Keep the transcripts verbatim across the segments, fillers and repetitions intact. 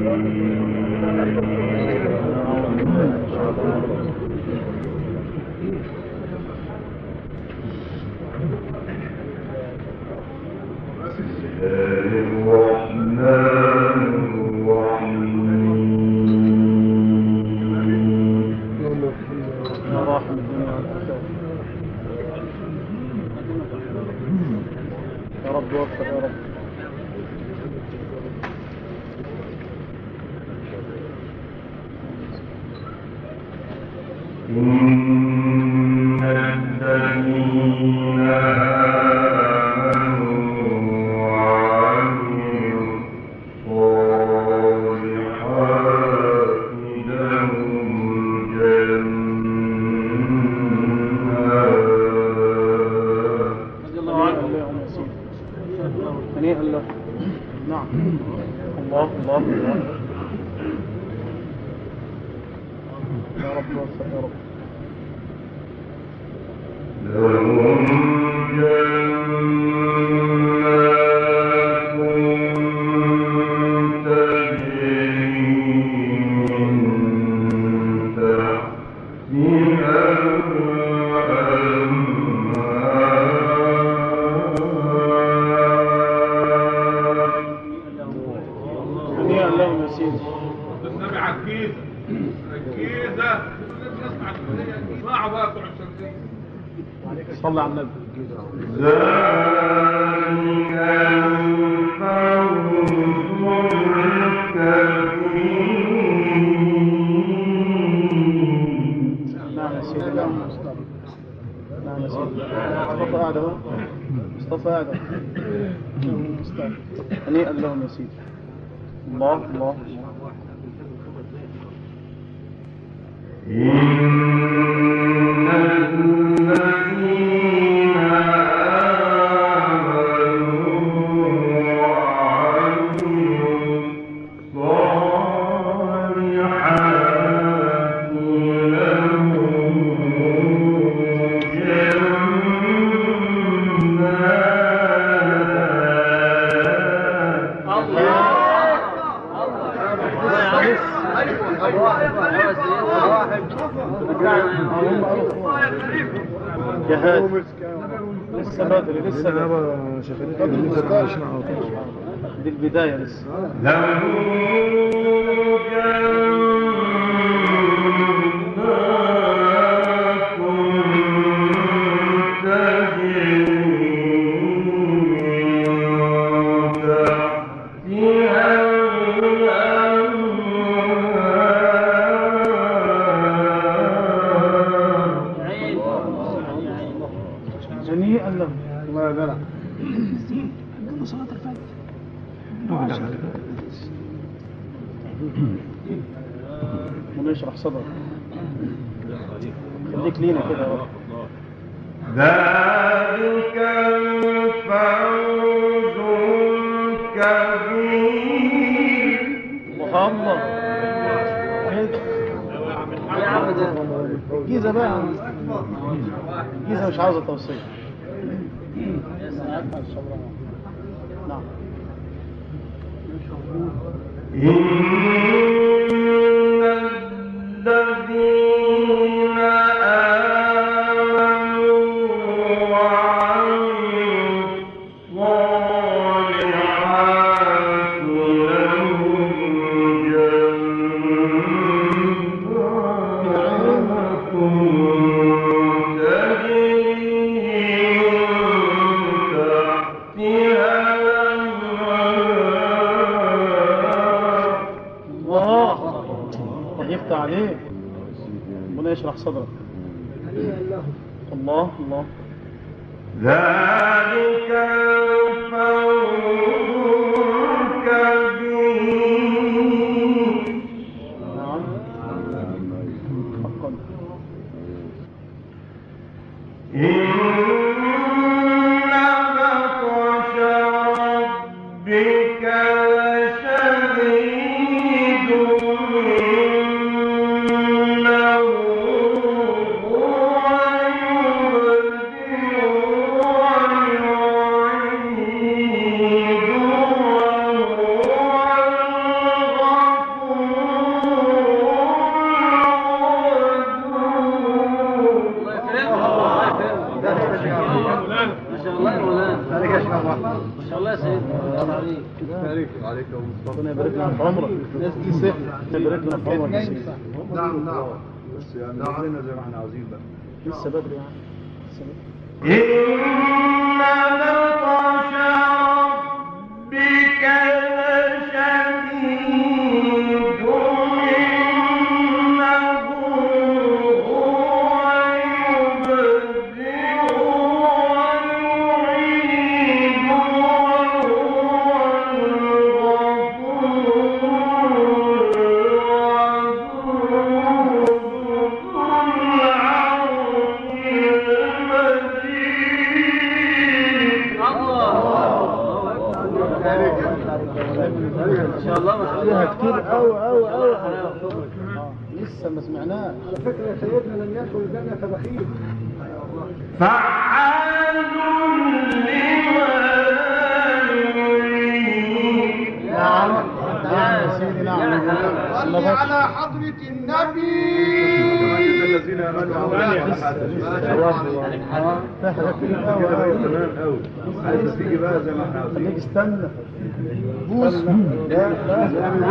صلى على النبي. نعم يا سيدي. نعم يا سيدي. مصطفى قاعد اهو. مصطفى قاعد اهو. هنيئا لهم يا سيدي. الله الله لسه بدري لسه دي البداية لسه. هنيئا له. الله يبارك. عندنا صلاة الفجر. ونشرح صدرك. خليك لينا كده. ذلك الفوز الكبير. الله الجيزة بقى. الجيزة مش عاوزة توصيل. نعم. إن الذين آمنوا وعملوا الصالحات لهم عليه ربنا يشرح صدرك. الله الله. ذلك الفوز الكبير. نعم حقا. إن بطش ربك لشديد. عليكم ربنا يبارك لنا في عمرك. ناس دي سهل يبارك لنا في عمرك. نعم نعم بس يعني عايزين زي ما احنا عاوزين بقى لسه بدري يعني لسه بدري. إن بطش ربك لشديد إنه هو يبدئ ويعيد ان شاء الله فيها كتير قوي قوي قوي. لسه ما سمعناش. على فكرة سيدنا لم يدخل الجنة بخيل. فعال لما يريد. نعم نعم يا سيدي نعم. صل على حضرة النبي. الذين امنوا في حاجات كتير قوي قوي. تمام قوي. عايز تيجي بقى زي ما احنا عاوزين. خليك استنى. بوس. لا لا.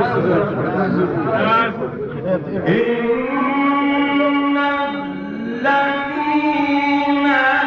إن الذين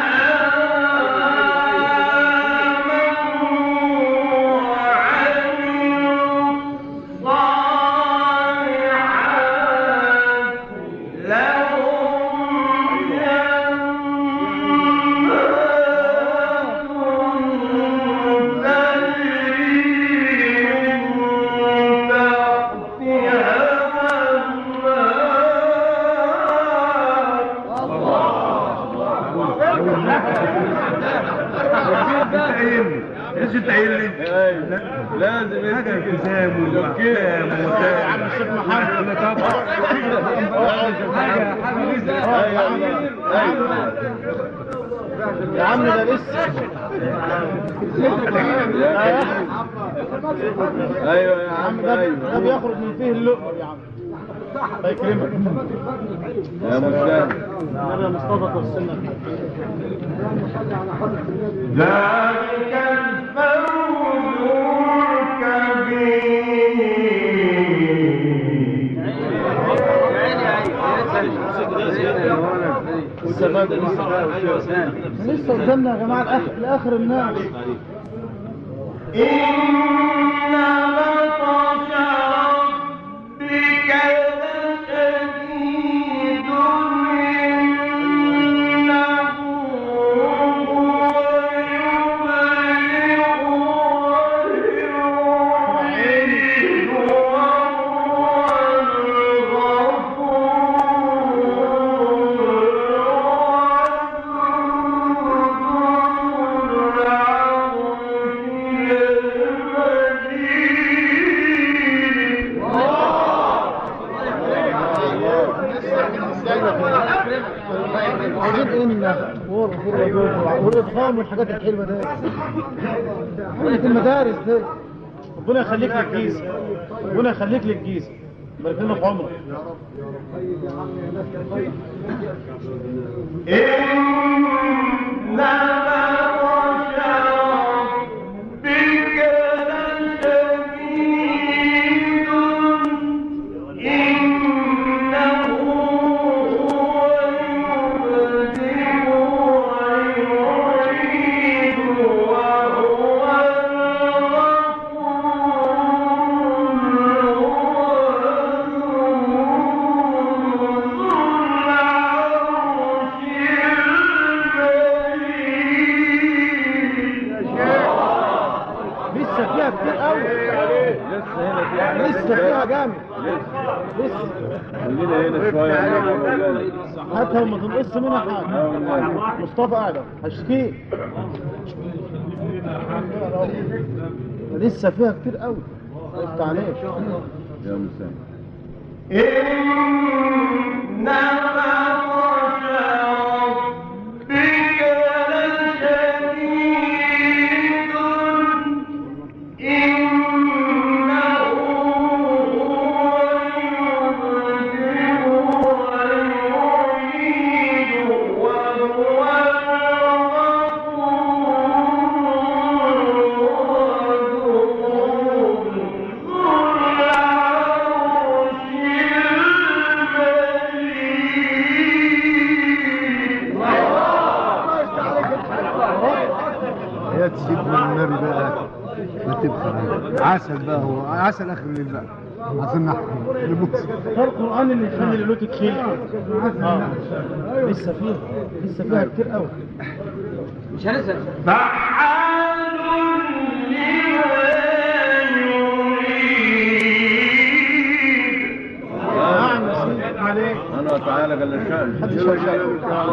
ايش تعيل لي؟ لازم حاجه التزام واحكام وتام. عم الشيخ محمد يا عم ده لسه. ايوه يا عم ده ده بيخرج من فيه اللقمه يا عم. الله يكرمك يا مسلم. نبي مصطفى توصلنا ذلك الفوز الكبير. لسه قدامنا يا جماعه الاخر لاخر الناس. إن بطش ربك لشديد إنه هو يبدئ ويعيد وهو عايزين ان والادغام والحاجات الحلوه دي. في المدارس دي. ربنا يخليك للجيزه. ربنا يخليك للجيزه. يبارك لنا في عمرك. يا رب يا رب طيب يا عم يا ناس يا طيب. إن بطش ربك لشديد إنه هو يبدئ ويعيد وهو لسه فيها كتير قوي. لسه فيها جامد. لسه خلينا هنا شويه. هاتها وما تنقص منها حاجه. مصطفى قاعد هشتكيه. لسه فيها كتير قوي. افتح عليك يا مسلم. إن بطش ربك لشديد إنه هو يبدئ ويعيد وهو الغفور عسل بقى، هو عسل اخر الليل بقى. عسلنا ده القرآن اللي يخلي اللوت تشيل. اه لسه فيه لسه فيها كتير قوي. مش هنسى. فعال نعم يا سيدي عليك. أنا تعالى قال الشأن حد شغال.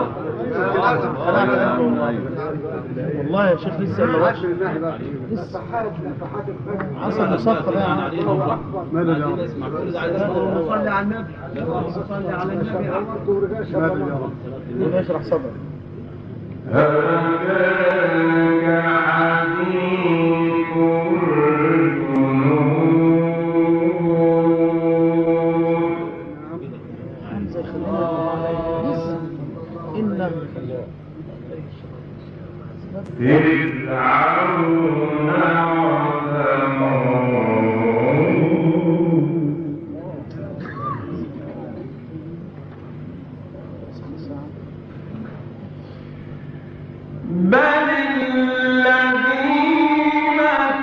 والله يا شيخ لسه اللي وحش. لسه عسل مصفى ده يعني. ماذا يا رب؟ صلي على النبي. صلي على النبي. ماذا يا رب؟ وده يشرح صدر. حمزة خلينا لسه إنه بل الذين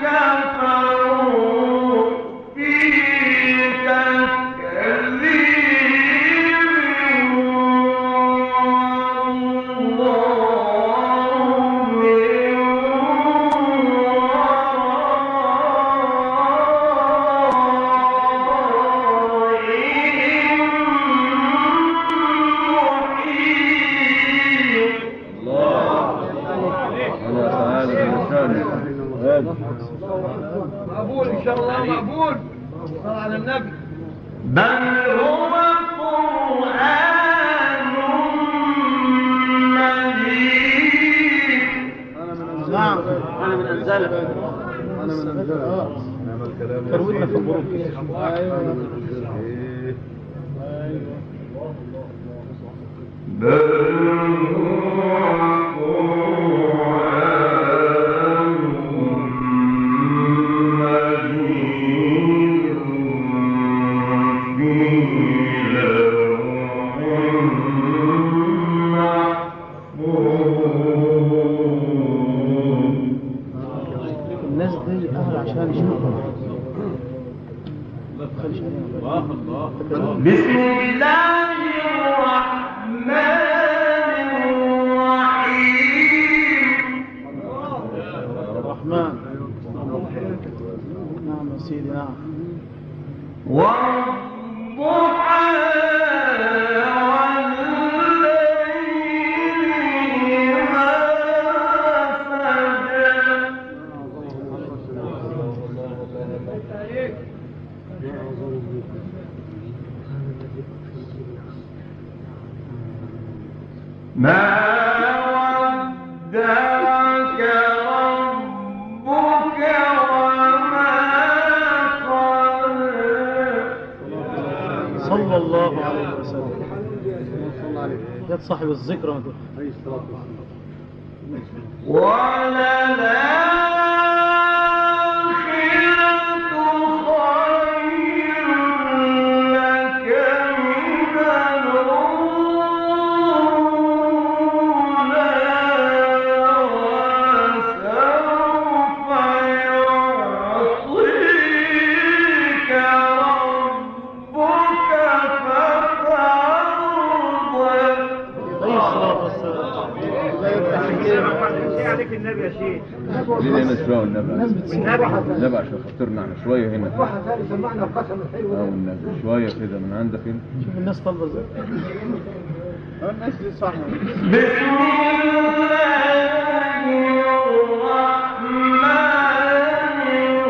كفروا في تكذيب والله مقبول ان شاء الله مقبول. صل على النبي. بل هو قرآن مجيد. نعم انا من انزله. أنا من أنزله. تروينا في الغروب. أيوه أيوه. الناس دي أهل عشان يشوفوا. ما تخليش عليهم. بسم الله الرحمن الرحيم. الرحمن. نعم يا سيدي نعم. والضحى والليل ما سجى. ما ودعك ربك وما قلى. صلى الله عليه وسلم. يا صاحب الذكرى ما تقول. وللآخرة خير لك من الأولى وسوف يعطيك ربك فترضى. عليه الصلاة والسلام. عليك النبي يا شيخ. ليه هنا شوية والنبي النبي عشان خاطرنا احنا شوية هنا سمعنا القسم الحلو اه والنبي شوية كده من عندك هنا. شوف الناس طالبة ازاي. الناس دي صح. بسم الله الرحمن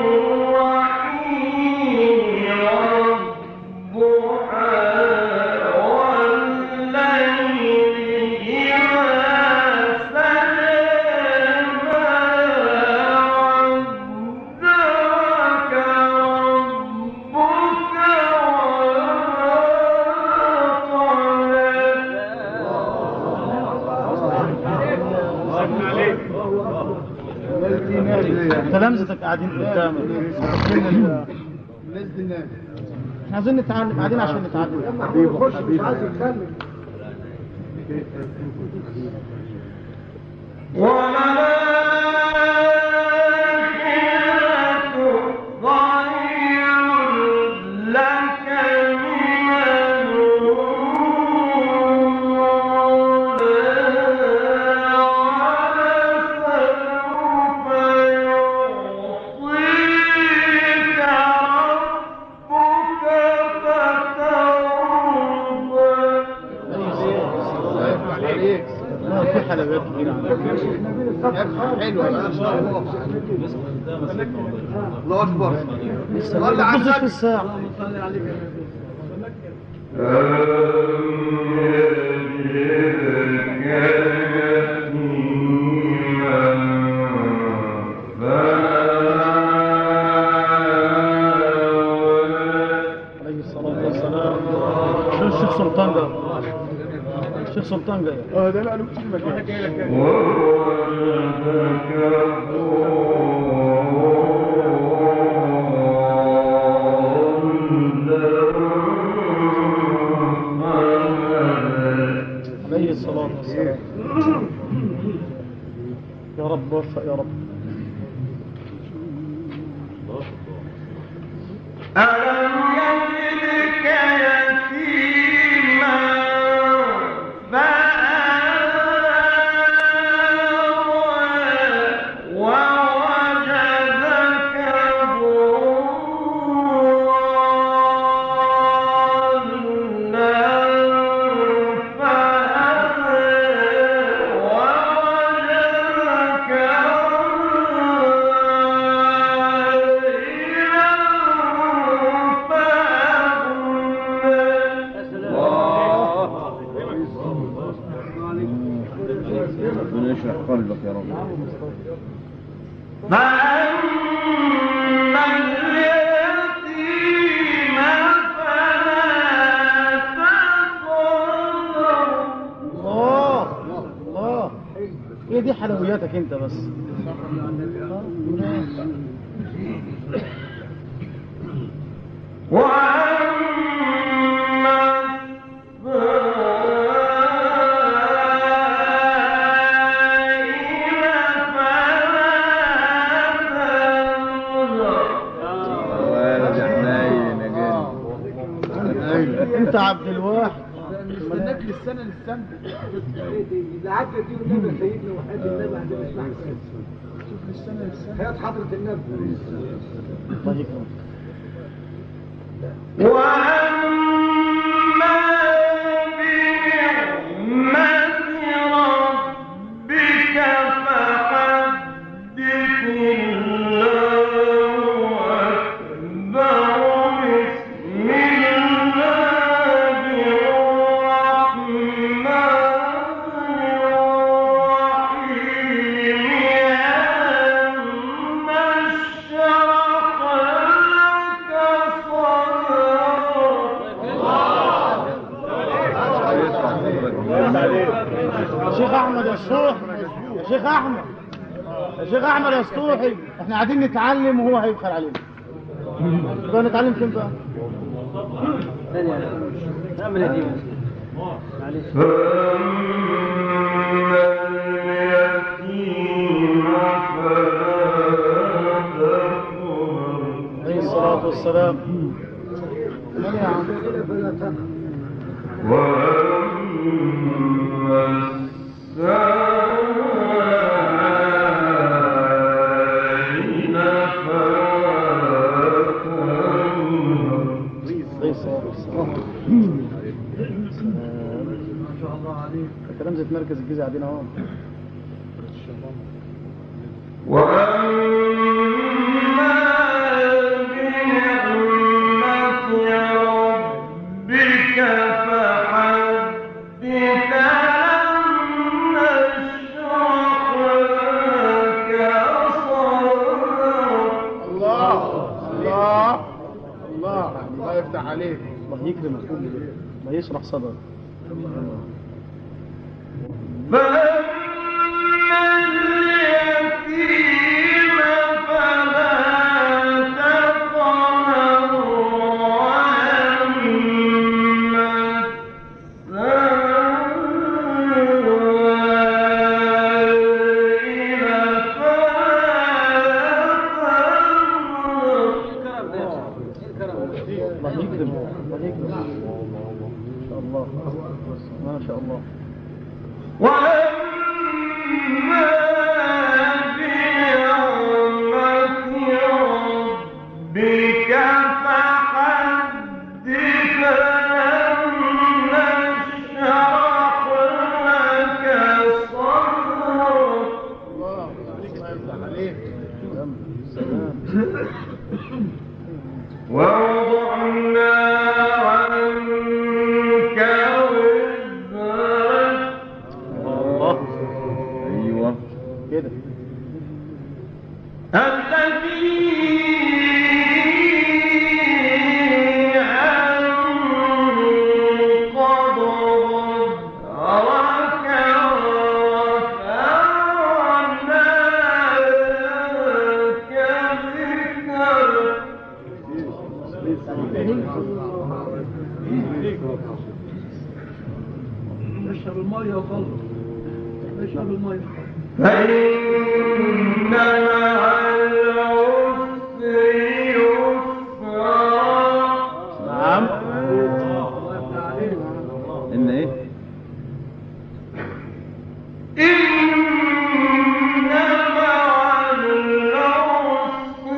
الرحيم. والضحى والليل إذا سجى ما ودعك ربك تلامذتك قاعدين قدامك. احنا عايزين نتعلم، قاعدين عشان نتعلم. خش مش عايز يتكلم. وللآخرة حلويات كتير عندنا. حلوة الله أكبر. صلي على بص في النبي. الساعة. عليه الصلاة والسلام. شو الشيخ سلطان ده؟ الشيخ سلطان جاي. اه ده بقى له كتير مكان. عليه الصلاة والسلام. يا رب وفق يا رب. ألم يجدك يتيما فآوى ووجدك ضالا فهدى ووجدك ربنا يشرح قلبك يا رب. فأما اليتيم فلا تقهر الله الله. هي دي حلوياتك انت بس. وأما انت عبد الواحد. استناك للسنة للسنة. اللي عدت دي والنبي سيدنا وحياة النبي عندنا اسمها شوف للسنة للسنة. حياة حضرة النبي. الله يكرمك. وأما بنعمة ربك فحدث الله أكبر. بسم الله الرحمن الرحيم. ألم نشرح لك شيخ احمد السطوحي. يا شيخ احمد يا شيخ احمد السطوحي، احنا قاعدين نتعلم وهو هيبخل علينا. بقى نتعلم فين بقى؟ نعمل ايه دي؟ معلش. فأما اليتيم فلا تقهر. عليه الصلاة والسلام. من يا عم؟ وأما السائل فلا تنهر. عليه الصلاة والسلام. ما شاء الله عليك. الكلام زي مركز الجيزة قاعدين اهو. وأما بنعمة ربك فحدث. ألم نشرح لك صدرك. الله الله الله الله يفتح عليك. الله يكرمك. الله يشرح صدرك. فأما اليتيم فلا تقهر. وأما السائل الله يكرمك. الله يكرمك. ما شاء الله ما شاء الله. وأما بنعمة ربك فحدث. ألم نشرح لك صدرك. ووضعنا عنك وزرك. الله. ايوه كده. الذي أنقض ظهرك ورفعنا لك ذكرك. اشرب الميه وخلص. اشرب الميه. فإن مع العسر يسرا. نعم. ان ايه؟ إن مع العسر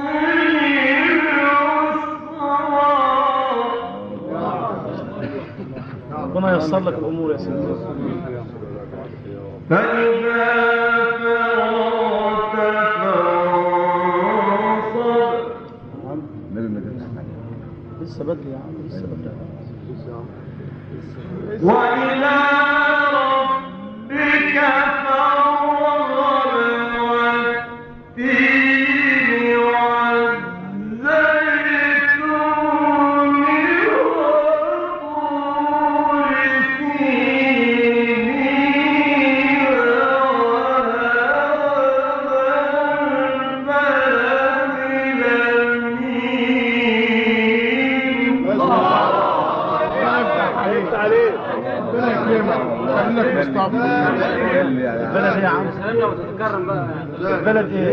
يسرا. ربنا ييسر لك الامور يا سيدي. فإذا فرغت فانصب. النبي ما جابش حاجه. لسه بدري يا عم، لسه بدري. وإلى ربك فارغب والتين والزيتون وطور سينين وهذا البلد الأمين. عليك عليك. ربنا يكرمك. خليك مصطفى. البلد ايه يا عم؟ البلد ايه؟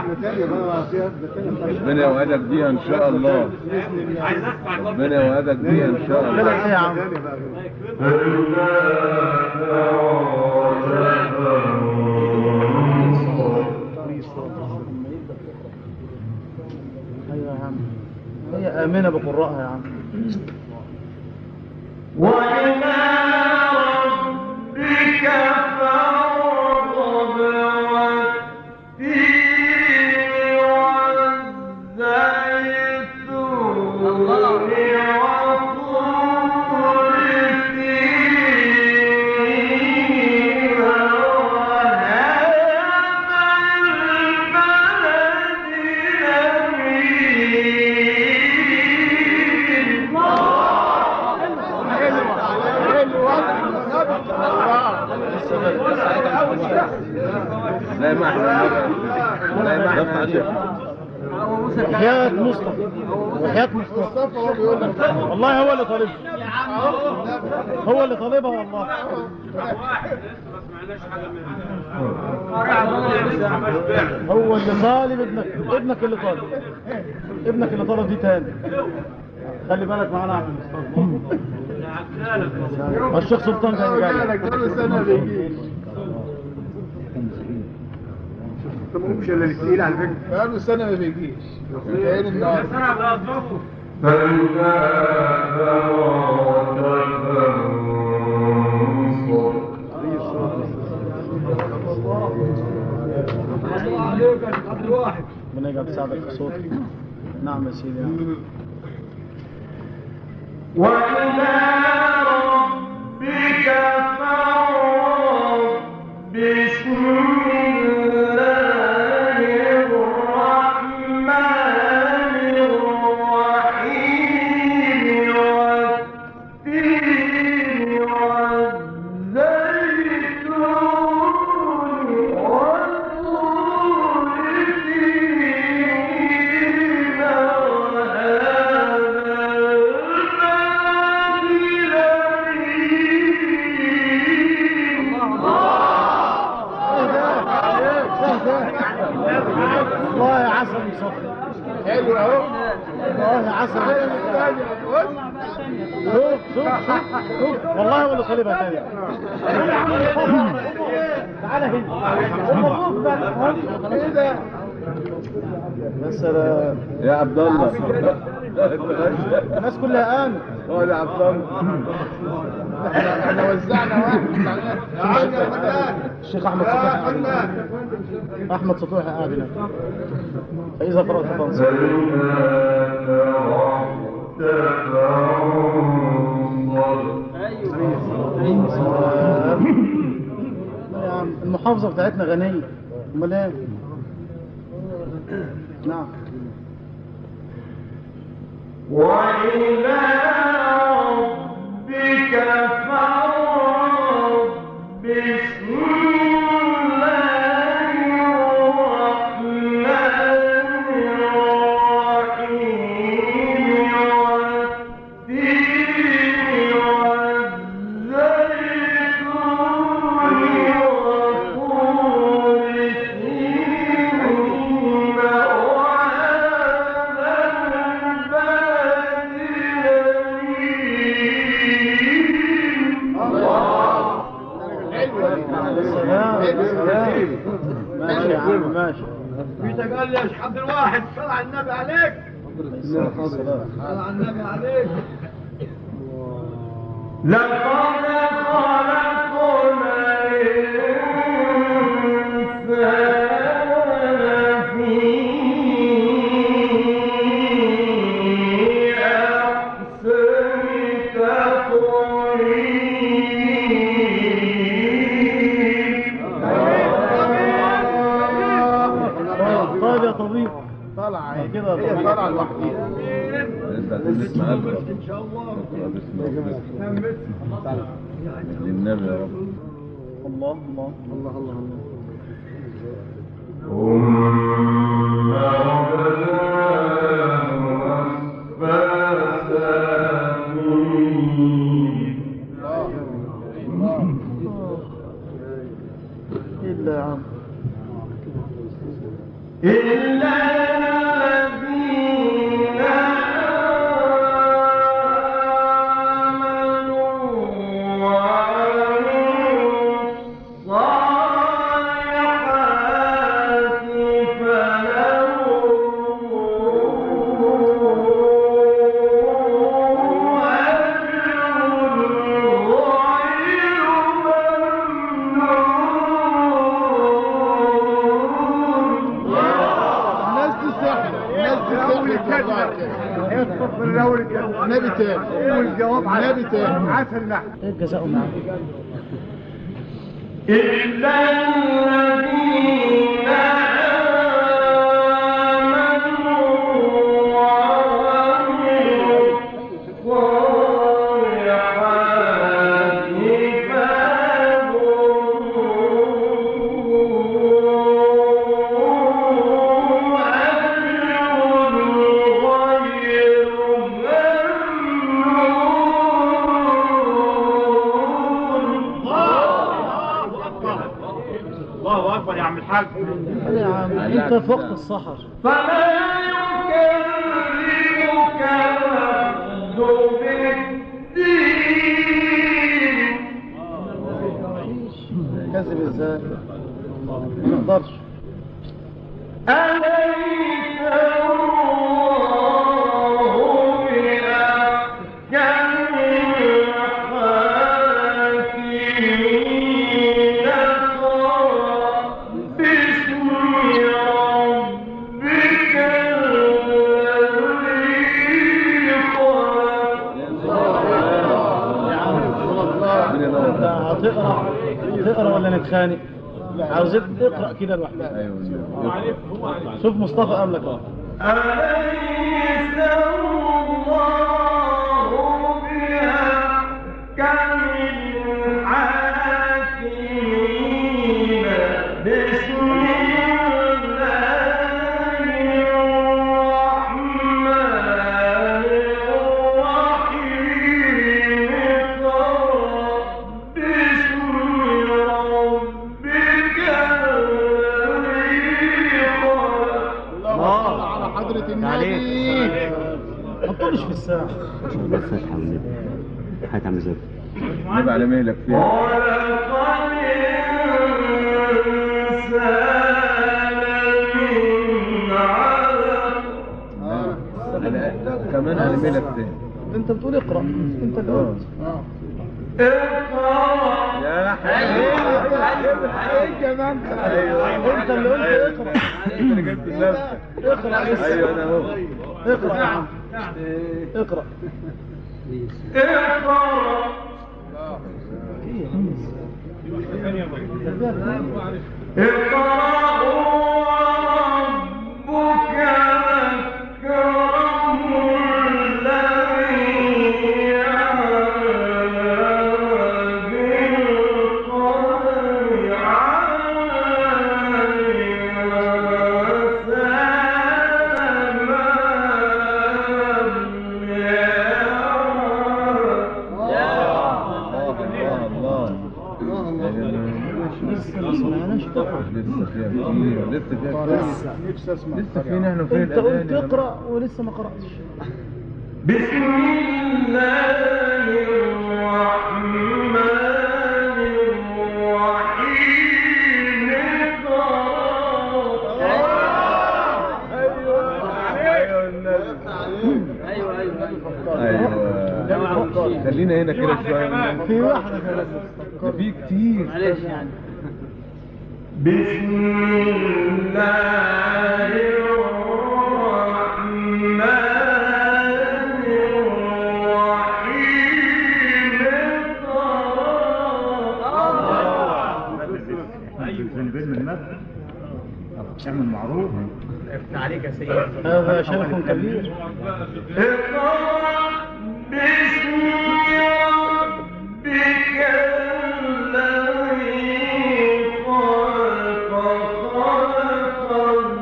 ربنا يوعدك بيها ان شاء الله. ربنا يوعدك بيها ان شاء البلد الله. ايه يا عم؟ ايوه يا عم، هي امنه بقراءها يا عم. وإلى ربك فارغب والتين والزيتون وطور سينين وهذا البلد لا ما احنا لا ما احنا وحياة مصطفى وحياة مصطفى هو بيقول لك والله هو اللي طالبها، هو اللي طالبها والله. هو اللي طالب ابنك، ابنك اللي طالب، ابنك اللي طالب دي تاني. خلي بالك معانا يا عم مصطفى. الشيخ سلطان كان جاي كل سنه بيجي. مش اللي تقيل على فكره، بقاله سنه ما بيجيش. جايين النهارده. ربنا يجعل تساعدك في صوتك. نعم يا سيدي. وإلى ربك فارغب. بسم الله الرحمن الرحيم. والتين والزيتون والطور سينين والله يا عسل مصطفى حلو اهو. والله يا عسل شوف شوف شوف والله هو اللي طالبها تاني. تعالى هنا ايه ده يا سلام يا عبد الله. الناس كلها قامت. هو يا عبد الله. احنا وزعنا واحد. الشيخ احمد سطوحي قاعد هناك. احمد سطوحي قاعد هناك. فاذا قرأت فانصر. المحافظة بتاعتنا غنية، امال ايه؟ نعم. وإلى ربك فارغب بسم الله الرحمن الرحيم والتين والزيتون وطور سينين وهذا البلد ماشي يا عم ماشي. بيتك قال لي يا شيخ عبد الواحد صل على النبي عليك. صل على النبي عليك. لقد خلقنا الإنسان في أحسن تقويم. طيب يا طبيب طلع هي كده هي طلع لوحديها. ان شاء الله. للنبي يا رب. الله الله الله الله الله. ثم رددناه أسفل سافلين. إلا يا عم إلا الذين آمنوا وعملوا الصالحات فلهم نبي تاني والجواب على نبي تاني عسل نحن. ايه الجزاء معاك؟ إلا الذين آمنوا وعملوا الصالحات الله اكبر يا عم الحاج. يا عم انت فوق الصحر. فلا يكذبك بعد بالدين. كذب ازاي؟ ما نقدرش. أليس الله بأحكم الحاكمين؟ اقرأ باسم ربك الذي خلق. هتقرا هتقرا ولا نتخانق؟ عاوزين اقرا كده لوحدك. ايوه شوف مصطفى قبلك اهو. أليس الله بأحكم الحاكمين؟ بسم الله الرحمن الرحيم. اقرأ باسم ربك الذي خلق. على حضرة النبي ما تطولش في الساعة. الفتحة والنبي هتعمل ازاي؟ نبقى على مهلك فيها. خلق الإنسان من علق. أنا كمان على مهلك فيها. انت بتقول اقرا انت اللي قلت. اقرأ يا حبيبي كمان ايوه انت اللي قلت اقرا. انت اللي جبت نفسك. اقرا ايوه انا اهو. اقرا يا عم اقرا. اقرأ نفسي اسمع لسه فين احنا فين انت قلت اقرا ولسه ما قراتش. بسم الله الرحمن الرحيم ايوه ايوه النبي ايوه ايوه ايوه خلينا هنا كده شويه في واحده كده ده في كتير معلش يعني. بسم الله الرحمن الرحيم من المسجد اعمل معروف. عليك يا سيدي. هذا شرف كبير. اقرأ باسم ربك الذي خلق خلق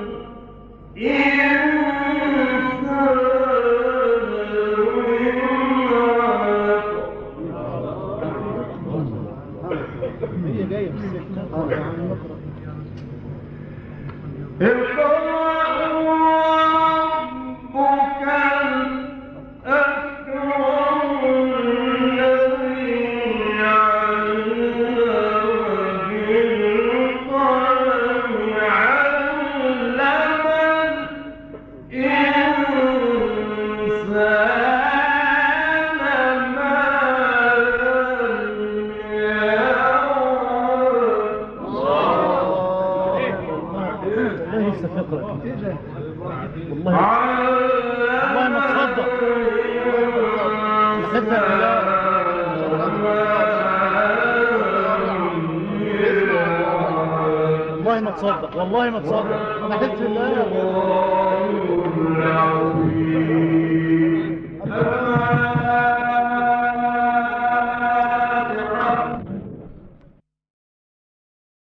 الإنسان هي جايه في السكه. اقرأ ربك الأكرم الذي علم بالقلم علم الإنسان ما لم لسه فقره والله والله ما تصدق. نحبها والله ما تصدق والله ما تصدق. نحبت الله.